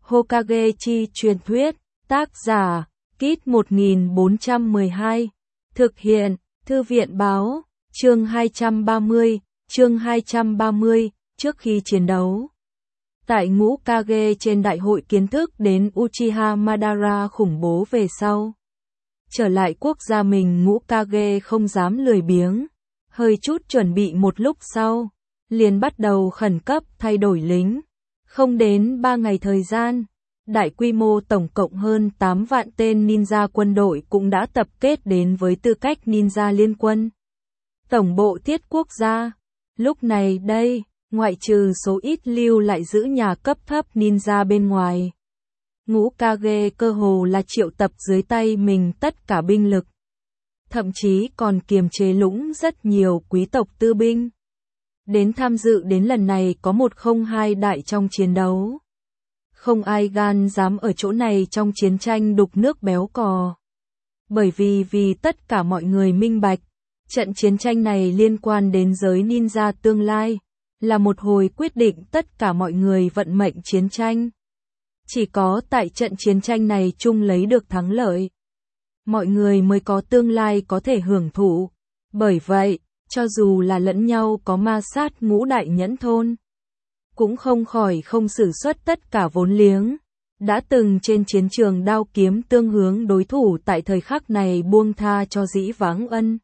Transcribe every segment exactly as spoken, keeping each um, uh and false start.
Hokage chi truyền thuyết, tác giả, Kit một nghìn bốn trăm mười hai, thực hiện, Thư viện báo, chương hai trăm ba mươi, chương hai trăm ba mươi, trước khi chiến đấu. Tại ngũ Kage trên đại hội kiến thức đến Uchiha Madara khủng bố về sau. Trở lại quốc gia mình, ngũ Kage không dám lười biếng, hơi chút chuẩn bị một lúc sau, liền bắt đầu khẩn cấp thay đổi lính. Không đến ba ngày thời gian, đại quy mô tổng cộng hơn tám vạn tên ninja quân đội cũng đã tập kết đến với tư cách ninja liên quân. Tổng bộ thiết quốc gia, lúc này đây, ngoại trừ số ít lưu lại giữ nhà cấp thấp ninja bên ngoài. Ngũ Kage cơ hồ là triệu tập dưới tay mình tất cả binh lực. Thậm chí còn kiềm chế lũng rất nhiều quý tộc tư binh. Đến tham dự đến lần này có một không hai đại trong chiến đấu. Không ai gan dám ở chỗ này trong chiến tranh đục nước béo cò. Bởi vì vì tất cả mọi người minh bạch, trận chiến tranh này liên quan đến giới ninja tương lai, là một hồi quyết định tất cả mọi người vận mệnh chiến tranh. Chỉ có tại trận chiến tranh này chung lấy được thắng lợi, mọi người mới có tương lai có thể hưởng thụ. Bởi vậy, cho dù là lẫn nhau có ma sát ngũ đại nhẫn thôn, cũng không khỏi không sử xuất tất cả vốn liếng. Đã từng trên chiến trường đao kiếm tương hướng đối thủ tại thời khắc này buông tha cho dĩ vãng ân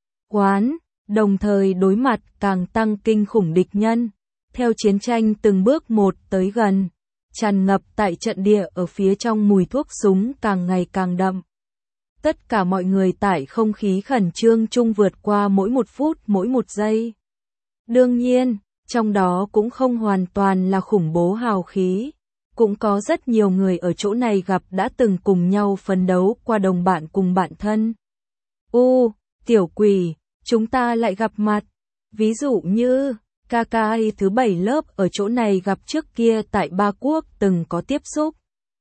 oán, đồng thời đối mặt càng tăng kinh khủng địch nhân. Theo chiến tranh từng bước một tới gần, tràn ngập tại trận địa ở phía trong mùi thuốc súng càng ngày càng đậm. Tất cả mọi người tại không khí khẩn trương chung vượt qua mỗi một phút mỗi một giây. Đương nhiên, trong đó cũng không hoàn toàn là khủng bố hào khí. Cũng có rất nhiều người ở chỗ này gặp đã từng cùng nhau phấn đấu qua đồng bạn cùng bạn thân. U, tiểu quỷ, chúng ta lại gặp mặt. Ví dụ như, Kakai thứ bảy lớp ở chỗ này gặp trước kia tại Ba Quốc từng có tiếp xúc.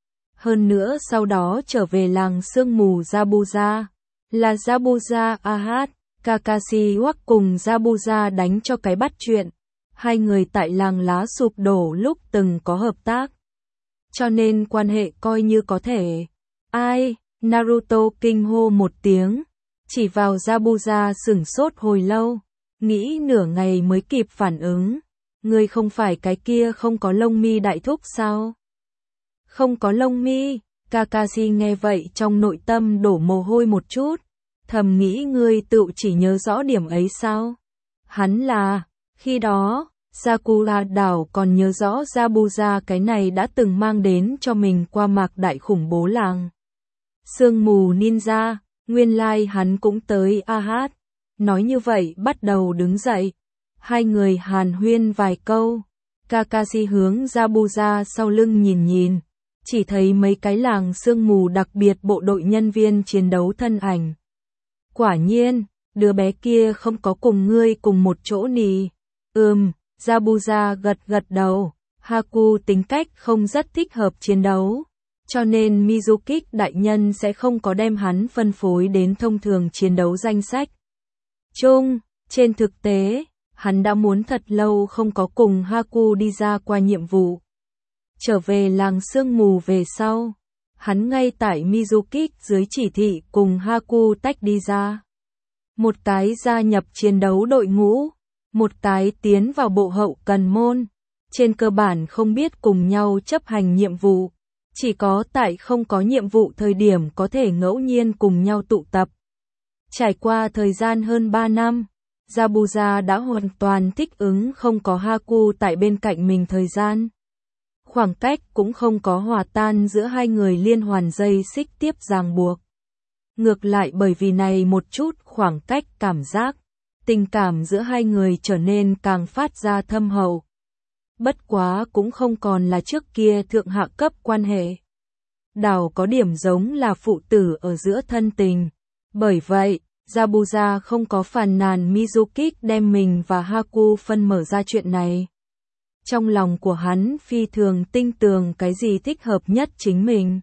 Hơn nữa sau đó trở về làng sương mù Zabuza, là Zabuza Ahad, Kakashi hoặc cùng Zabuza đánh cho cái bắt chuyện. Hai người tại làng lá sụp đổ lúc từng có hợp tác. Cho nên quan hệ coi như có thể. Ai? Naruto kinh hô một tiếng, chỉ vào Zabuza sửng sốt hồi lâu, nghĩ nửa ngày mới kịp phản ứng. Ngươi không phải cái kia không có lông mi đại thúc sao? Không có lông mi. Kakashi nghe vậy trong nội tâm đổ mồ hôi một chút, thầm nghĩ ngươi tự chỉ nhớ rõ điểm ấy sao? Hắn là, khi đó, Sakura đảo còn nhớ rõ Zabuza cái này đã từng mang đến cho mình qua mạc đại khủng bố làng sương mù ninja, nguyên lai like hắn cũng tới Ahad. Nói như vậy bắt đầu đứng dậy, hai người hàn huyên vài câu. Kakashi hướng Zabuza sau lưng nhìn nhìn, chỉ thấy mấy cái làng sương mù đặc biệt bộ đội nhân viên chiến đấu thân ảnh. Quả nhiên, đứa bé kia không có cùng ngươi cùng một chỗ nì. Ừm, Zabuza gật gật đầu. Haku tính cách không rất thích hợp chiến đấu, cho nên Mizukik đại nhân sẽ không có đem hắn phân phối đến thông thường chiến đấu danh sách chung. Trên thực tế, hắn đã muốn thật lâu không có cùng Haku đi ra qua nhiệm vụ. Trở về làng sương mù về sau, hắn ngay tại Mizukik dưới chỉ thị cùng Haku tách đi ra. Một cái gia nhập chiến đấu đội ngũ, một cái tiến vào bộ hậu cần môn. Trên cơ bản không biết cùng nhau chấp hành nhiệm vụ, chỉ có tại không có nhiệm vụ thời điểm có thể ngẫu nhiên cùng nhau tụ tập. Trải qua thời gian hơn ba năm, Zabuza đã hoàn toàn thích ứng không có Haku tại bên cạnh mình thời gian. Khoảng cách cũng không có hòa tan giữa hai người liên hoàn dây xích tiếp ràng buộc. Ngược lại bởi vì này một chút khoảng cách cảm giác, tình cảm giữa hai người trở nên càng phát ra thâm hậu. Bất quá cũng không còn là trước kia thượng hạ cấp quan hệ. Đảo có điểm giống là phụ tử ở giữa thân tình. Bởi vậy, Zabuza không có phàn nàn Mizukik đem mình và Haku phân mở ra chuyện này. Trong lòng của hắn phi thường tinh tường cái gì thích hợp nhất chính mình,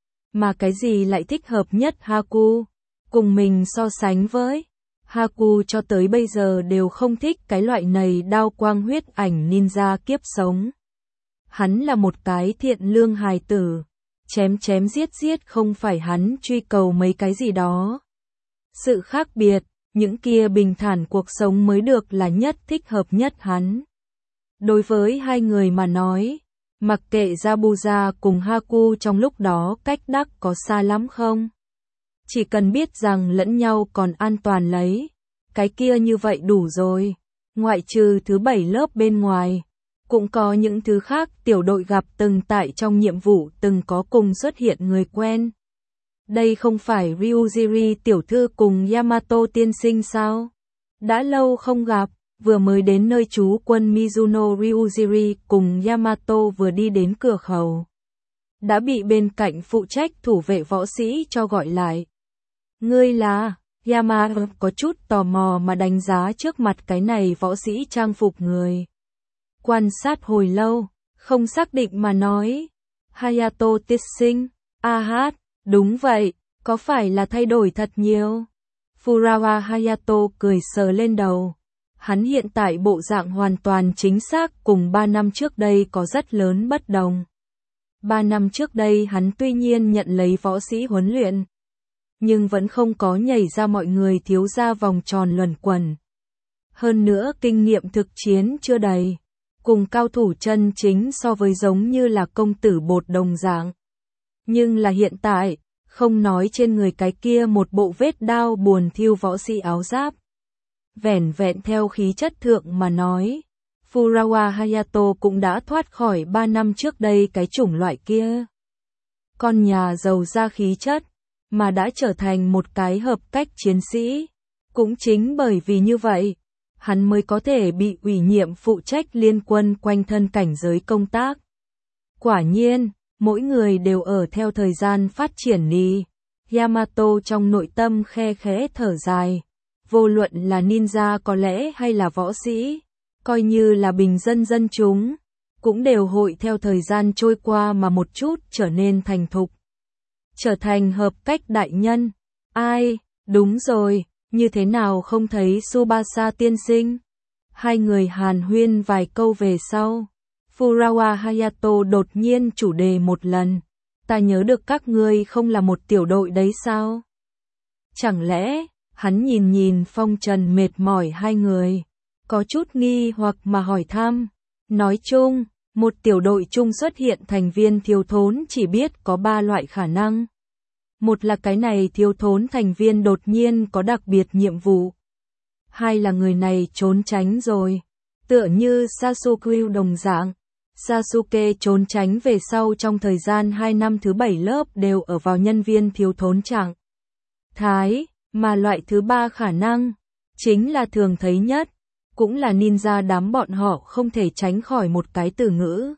mà cái gì lại thích hợp nhất Haku. Cùng mình so sánh với Haku cho tới bây giờ đều không thích cái loại này đao quang huyết ảnh ninja kiếp sống. Hắn là một cái thiện lương hài tử, chém chém giết giết không phải hắn truy cầu mấy cái gì đó. Sự khác biệt, những kia bình thản cuộc sống mới được là nhất thích hợp nhất hắn. Đối với hai người mà nói, mặc kệ Zabuza cùng Haku trong lúc đó cách đắc có xa lắm không? Chỉ cần biết rằng lẫn nhau còn an toàn lấy, cái kia như vậy đủ rồi. Ngoại trừ thứ bảy lớp bên ngoài, cũng có những thứ khác tiểu đội gặp từng tại trong nhiệm vụ từng có cùng xuất hiện người quen. Đây không phải Ryujiri tiểu thư cùng Yamato tiên sinh sao? Đã lâu không gặp, vừa mới đến nơi trú quân Mizuno Ryujiri cùng Yamato vừa đi đến cửa khẩu. Đã bị bên cạnh phụ trách thủ vệ võ sĩ cho gọi lại. Ngươi là, Yamato có chút tò mò mà đánh giá trước mặt cái này võ sĩ trang phục người. Quan sát hồi lâu, không xác định mà nói. Hayato tiên sinh, a hát, đúng vậy, có phải là thay đổi thật nhiều? Furawa Hayato cười sờ lên đầu. Hắn hiện tại bộ dạng hoàn toàn chính xác cùng ba năm trước đây có rất lớn bất đồng. Ba năm trước đây hắn tuy nhiên nhận lấy võ sĩ huấn luyện, nhưng vẫn không có nhảy ra mọi người thiếu ra vòng tròn luẩn quẩn. Hơn nữa kinh nghiệm thực chiến chưa đầy, cùng cao thủ chân chính so với giống như là công tử bột đồng dạng. Nhưng là hiện tại, không nói trên người cái kia một bộ vết đao buồn thiêu võ sĩ áo giáp. Vẻn vẹn theo khí chất thượng mà nói, Furawa Hayato cũng đã thoát khỏi ba năm trước đây cái chủng loại kia. Con nhà giàu ra khí chất, mà đã trở thành một cái hợp cách chiến sĩ. Cũng chính bởi vì như vậy, hắn mới có thể bị ủy nhiệm phụ trách liên quân quanh thân cảnh giới công tác. Quả nhiên, mỗi người đều ở theo thời gian phát triển đi. Yamato trong nội tâm khe khẽ thở dài. Vô luận là ninja có lẽ hay là võ sĩ, coi như là bình dân dân chúng, cũng đều hội theo thời gian trôi qua mà một chút trở nên thành thục. Trở thành hợp cách đại nhân. Ai, đúng rồi, như thế nào không thấy Tsubasa tiên sinh? Hai người hàn huyên vài câu về sau. Furawa Hayato đột nhiên chủ đề một lần. Ta nhớ được các ngươi không là một tiểu đội đấy sao? Chẳng lẽ, hắn nhìn nhìn phong trần mệt mỏi hai người, có chút nghi hoặc mà hỏi thăm. Nói chung, một tiểu đội chung xuất hiện thành viên thiếu thốn chỉ biết có ba loại khả năng. Một là cái này thiếu thốn thành viên đột nhiên có đặc biệt nhiệm vụ. Hai là người này trốn tránh rồi. Tựa như Sasuke đồng dạng. Sasuke trốn tránh về sau trong thời gian hai năm thứ bảy lớp đều ở vào nhân viên thiếu thốn trạng thái, mà loại thứ ba khả năng, chính là thường thấy nhất, cũng là ninja đám bọn họ không thể tránh khỏi một cái từ ngữ.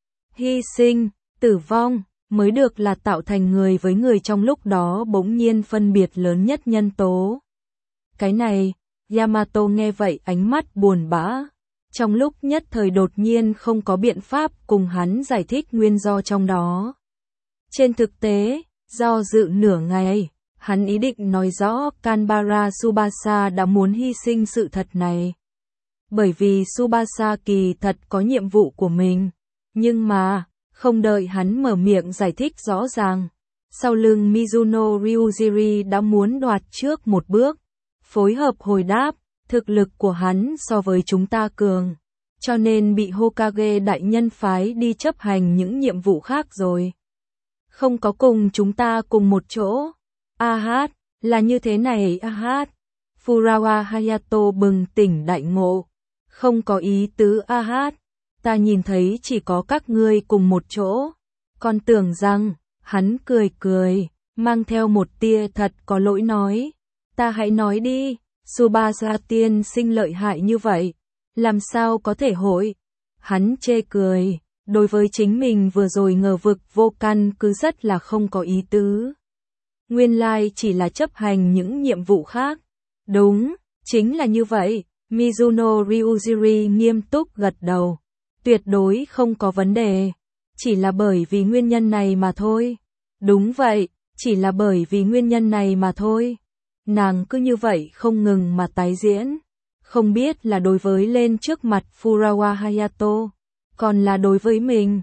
Hy sinh, tử vong, mới được là tạo thành người với người trong lúc đó bỗng nhiên phân biệt lớn nhất nhân tố. Cái này, Yamato nghe vậy ánh mắt buồn bã. Trong lúc nhất thời đột nhiên không có biện pháp cùng hắn giải thích nguyên do trong đó. Trên thực tế, do dự nửa ngày, hắn ý định nói rõ Kanbara Tsubasa đã muốn hy sinh sự thật này. Bởi vì Tsubasa kỳ thật có nhiệm vụ của mình, nhưng mà, không đợi hắn mở miệng giải thích rõ ràng. Sau lưng Mizuno Ryujiri đã muốn đoạt trước một bước, phối hợp hồi đáp. Thực lực của hắn so với chúng ta cường, cho nên bị Hokage đại nhân phái đi chấp hành những nhiệm vụ khác rồi. Không có cùng chúng ta cùng một chỗ. A hát, là như thế này a hát. Furawa Hayato bừng tỉnh đại ngộ. Không có ý tứ a hát. Ta nhìn thấy chỉ có các ngươi cùng một chỗ. Còn tưởng rằng, hắn cười cười, mang theo một tia thật có lỗi nói. Ta hãy nói đi. Tsubasa tiên sinh lợi hại như vậy, làm sao có thể hội? Hắn chê cười, đối với chính mình vừa rồi ngờ vực vô căn cứ rất là không có ý tứ. Nguyên lai chỉ là chấp hành những nhiệm vụ khác. Đúng, chính là như vậy. Mizuno Ryujiri nghiêm túc gật đầu. Tuyệt đối không có vấn đề. Chỉ là bởi vì nguyên nhân này mà thôi. Đúng vậy, chỉ là bởi vì nguyên nhân này mà thôi. Nàng cứ như vậy không ngừng mà tái diễn. Không biết là đối với lên trước mặt Furawa Hayato, còn là đối với mình.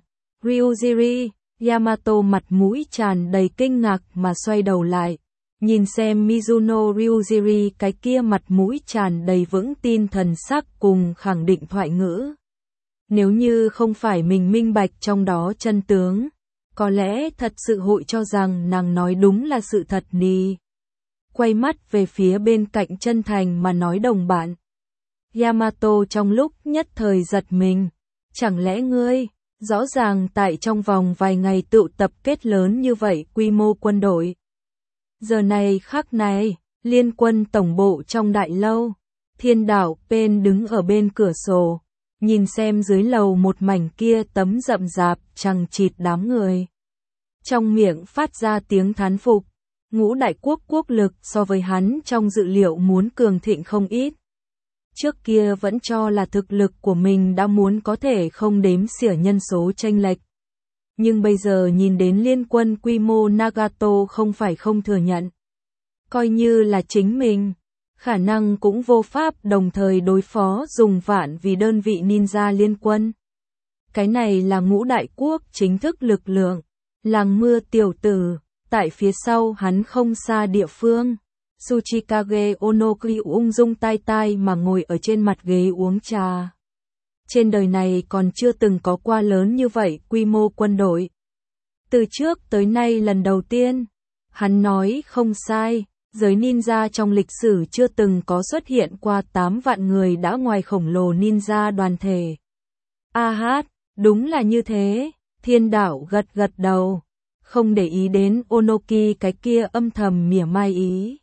Ryujiri, Yamato mặt mũi tràn đầy kinh ngạc mà xoay đầu lại. Nhìn xem Mizuno Ryujiri cái kia mặt mũi tràn đầy vững tin thần sắc cùng khẳng định thoại ngữ. Nếu như không phải mình minh bạch trong đó chân tướng, có lẽ thật sự hội cho rằng nàng nói đúng là sự thật đi. Quay mắt về phía bên cạnh chân thành mà nói đồng bạn. Yamato trong lúc nhất thời giật mình. Chẳng lẽ ngươi, rõ ràng tại trong vòng vài ngày tụ tập kết lớn như vậy quy mô quân đội. Giờ này khắc này, liên quân tổng bộ trong đại lâu, Thiên Đạo Pen đứng ở bên cửa sổ, nhìn xem dưới lầu một mảnh kia tấm rậm rạp chằng chịt đám người. Trong miệng phát ra tiếng thán phục, ngũ đại quốc quốc lực so với hắn trong dự liệu muốn cường thịnh không ít. Trước kia vẫn cho là thực lực của mình đã muốn có thể không đếm xỉa nhân số chênh lệch. Nhưng bây giờ nhìn đến liên quân quy mô Nagato không phải không thừa nhận. Coi như là chính mình, khả năng cũng vô pháp đồng thời đối phó dùng vạn vì đơn vị ninja liên quân. Cái này là ngũ đại quốc chính thức lực lượng, làng mưa tiểu tử, tại phía sau hắn không xa địa phương. Tsuchikage Onokyu ung dung tai tai mà ngồi ở trên mặt ghế uống trà. Trên đời này còn chưa từng có qua lớn như vậy quy mô quân đội. Từ trước tới nay lần đầu tiên, hắn nói không sai, giới ninja trong lịch sử chưa từng có xuất hiện qua tám vạn người đã ngoài khổng lồ ninja đoàn thể. A hát, đúng là như thế, Thiên Đạo gật gật đầu, không để ý đến Onoki cái kia âm thầm mỉa mai ý.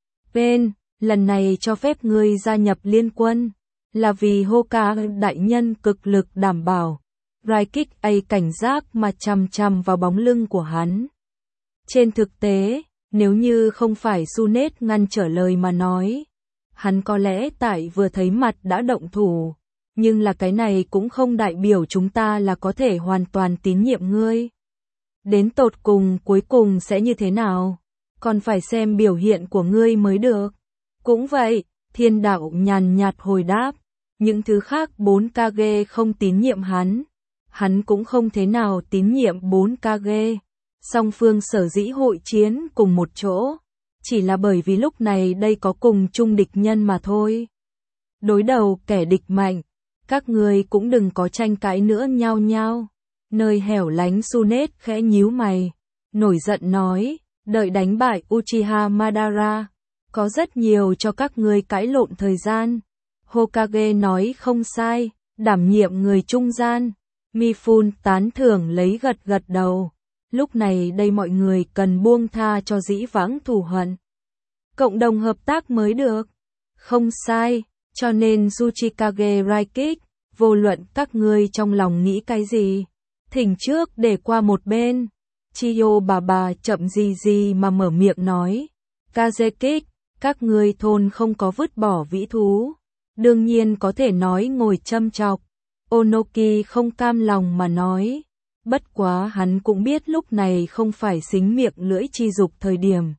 Bên, lần này cho phép ngươi gia nhập liên quân, là vì Hokage đại nhân cực lực đảm bảo. Raikik A cảnh giác mà chằm chằm vào bóng lưng của hắn. Trên thực tế, nếu như không phải Sunet ngăn trở lời mà nói, hắn có lẽ tại vừa thấy mặt đã động thủ, nhưng là cái này cũng không đại biểu chúng ta là có thể hoàn toàn tín nhiệm ngươi. Đến tột cùng cuối cùng sẽ như thế nào? Còn phải xem biểu hiện của ngươi mới được. Cũng vậy, Thiên Đạo nhàn nhạt hồi đáp, những thứ khác bốn Kage không tín nhiệm hắn, hắn cũng không thế nào tín nhiệm bốn Kage. Song phương sở dĩ hội chiến cùng một chỗ, chỉ là bởi vì lúc này đây có cùng chung địch nhân mà thôi. Đối đầu kẻ địch mạnh, các người cũng đừng có tranh cãi nữa nhao nhao. Nơi hẻo lánh Sunet khẽ nhíu mày, nổi giận nói, đợi đánh bại Uchiha Madara, có rất nhiều cho các ngươi cãi lộn thời gian. Hokage nói không sai, đảm nhiệm người trung gian. Mifune tán thưởng lấy gật gật đầu. Lúc này đây mọi người cần buông tha cho dĩ vãng thù hận, cộng đồng hợp tác mới được. Không sai, cho nên Tsuchikage Raikik, vô luận các ngươi trong lòng nghĩ cái gì, thỉnh trước để qua một bên. Chiyo bà bà chậm gì gì mà mở miệng nói, Kazekik, các ngươi thôn không có vứt bỏ vĩ thú, đương nhiên có thể nói ngồi châm chọc. Onoki không cam lòng mà nói, bất quá hắn cũng biết lúc này không phải xính miệng lưỡi chi dục thời điểm.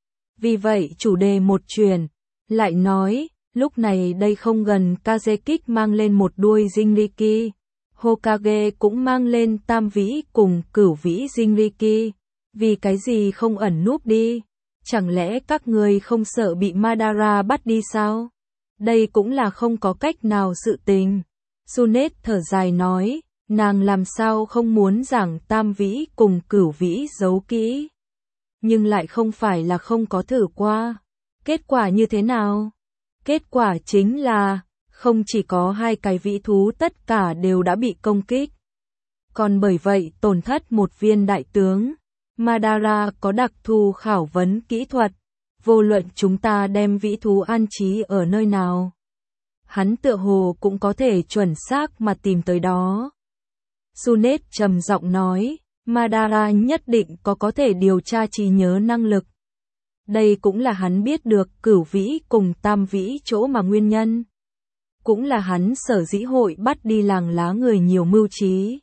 Vì vậy chủ đề một chuyển, lại nói, lúc này đây không gần Kazekik mang lên một đuôi Jinriki, Hokage cũng mang lên tam vĩ cùng cửu vĩ Jinriki, vì cái gì không ẩn núp đi, chẳng lẽ các người không sợ bị Madara bắt đi sao? Đây cũng là không có cách nào sự tình. Sunet thở dài nói, nàng làm sao không muốn giảng tam vĩ cùng cửu vĩ giấu kỹ, nhưng lại không phải là không có thử qua. Kết quả như thế nào? Kết quả chính là, không chỉ có hai cái vĩ thú tất cả đều đã bị công kích, còn bởi vậy tổn thất một viên đại tướng. Madara có đặc thù khảo vấn kỹ thuật, vô luận chúng ta đem vĩ thú an trí ở nơi nào, hắn tựa hồ cũng có thể chuẩn xác mà tìm tới đó. Sunet trầm giọng nói, Madara nhất định có có thể điều tra trí nhớ năng lực. Đây cũng là hắn biết được cửu vĩ cùng tam vĩ chỗ mà nguyên nhân. Cũng là hắn sở dĩ hội bắt đi làng lá người nhiều mưu trí.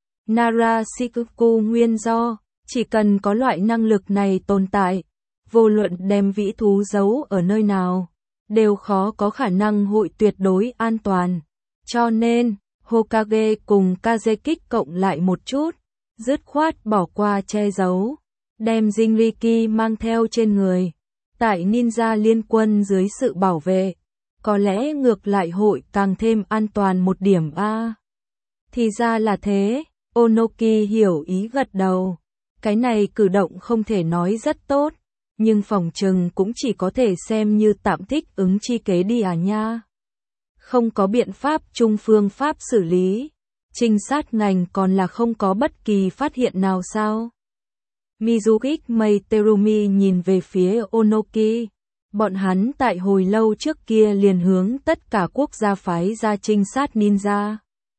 Nara Shikuku nguyên do, chỉ cần có loại năng lực này tồn tại, vô luận đem vĩ thú giấu ở nơi nào, đều khó có khả năng hội tuyệt đối an toàn. Cho nên, Hokage cùng Kazekik cộng lại một chút, dứt khoát bỏ qua che giấu, đem Jinriki mang theo trên người. Tại ninja liên quân dưới sự bảo vệ, có lẽ ngược lại hội càng thêm an toàn một điểm a. Thì ra là thế, Onoki hiểu ý gật đầu. Cái này cử động không thể nói rất tốt, nhưng phòng trừng cũng chỉ có thể xem như tạm thích ứng chi kế đi à nha. Không có biện pháp chung phương pháp xử lý, trinh sát ngành còn là không có bất kỳ phát hiện nào sao? Mizuki Mei Terumi nhìn về phía Onoki. Bọn hắn tại hồi lâu trước kia liền hướng tất cả quốc gia phái ra trinh sát ninja.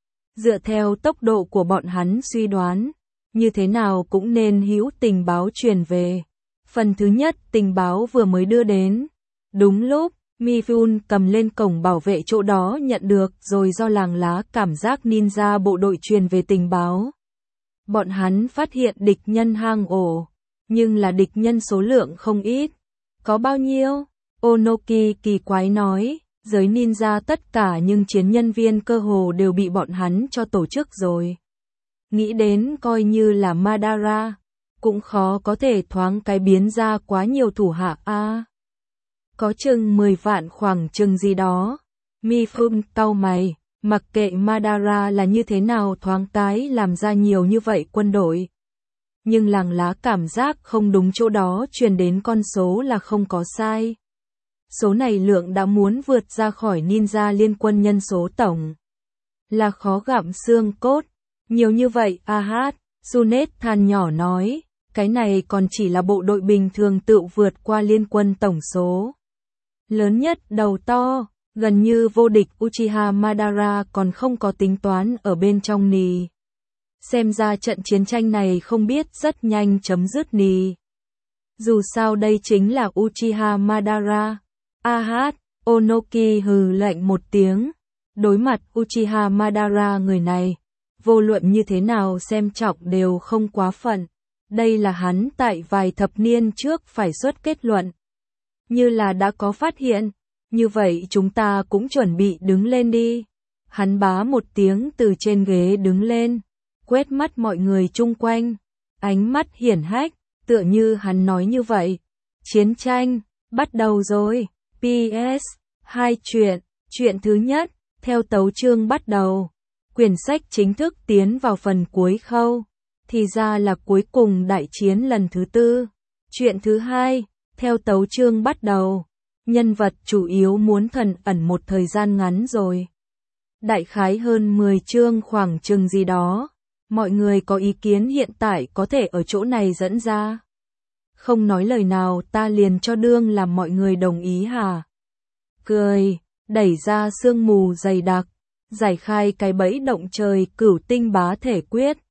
Dựa theo tốc độ của bọn hắn suy đoán, như thế nào cũng nên hữu tình báo truyền về. Phần thứ nhất tình báo vừa mới đưa đến. Đúng lúc, Mifun cầm lên cổng bảo vệ chỗ đó nhận được rồi do làng lá cảm giác ninja bộ đội truyền về tình báo. Bọn hắn phát hiện địch nhân hang ổ, nhưng là địch nhân số lượng không ít. Có bao nhiêu? Onoki kỳ quái nói, giới ninja tất cả nhưng chiến nhân viên cơ hồ đều bị bọn hắn cho tổ chức rồi. Nghĩ đến coi như là Madara, cũng khó có thể thoáng cái biến ra quá nhiều thủ hạ a. À, có chừng mười vạn khoảng chừng gì đó. Mifun cau mày, mặc kệ Madara là như thế nào thoáng cái làm ra nhiều như vậy quân đội. Nhưng làng lá cảm giác không đúng chỗ đó truyền đến con số là không có sai. Số này lượng đã muốn vượt ra khỏi ninja liên quân nhân số tổng. Là khó gặm xương cốt. Nhiều như vậy, a hát, Sunet than nhỏ nói, cái này còn chỉ là bộ đội bình thường tự vượt qua liên quân tổng số. Lớn nhất đầu to, gần như vô địch Uchiha Madara còn không có tính toán ở bên trong nì. Xem ra trận chiến tranh này không biết rất nhanh chấm dứt nì. Dù sao đây chính là Uchiha Madara. A hát, Onoki hừ lạnh một tiếng. Đối mặt Uchiha Madara người này, vô luận như thế nào xem trọng đều không quá phận. Đây là hắn tại vài thập niên trước phải xuất kết luận. Như là đã có phát hiện, như vậy chúng ta cũng chuẩn bị đứng lên đi. Hắn bá một tiếng từ trên ghế đứng lên, quét mắt mọi người chung quanh, ánh mắt hiển hách, tựa như hắn nói như vậy. Chiến tranh, bắt đầu rồi. pê ét, hai chuyện, chuyện thứ nhất, theo tấu chương bắt đầu. Quyển sách chính thức tiến vào phần cuối khâu, thì ra là cuối cùng đại chiến lần thứ tư. Chuyện thứ hai, theo tấu chương bắt đầu, nhân vật chủ yếu muốn thần ẩn một thời gian ngắn rồi. Đại khái hơn mười chương khoảng chừng gì đó, mọi người có ý kiến hiện tại có thể ở chỗ này dẫn ra. Không nói lời nào ta liền cho đương làm mọi người đồng ý hả? Cười, đẩy ra sương mù dày đặc, giải khai cái bẫy động trời cửu tinh bá thể quyết.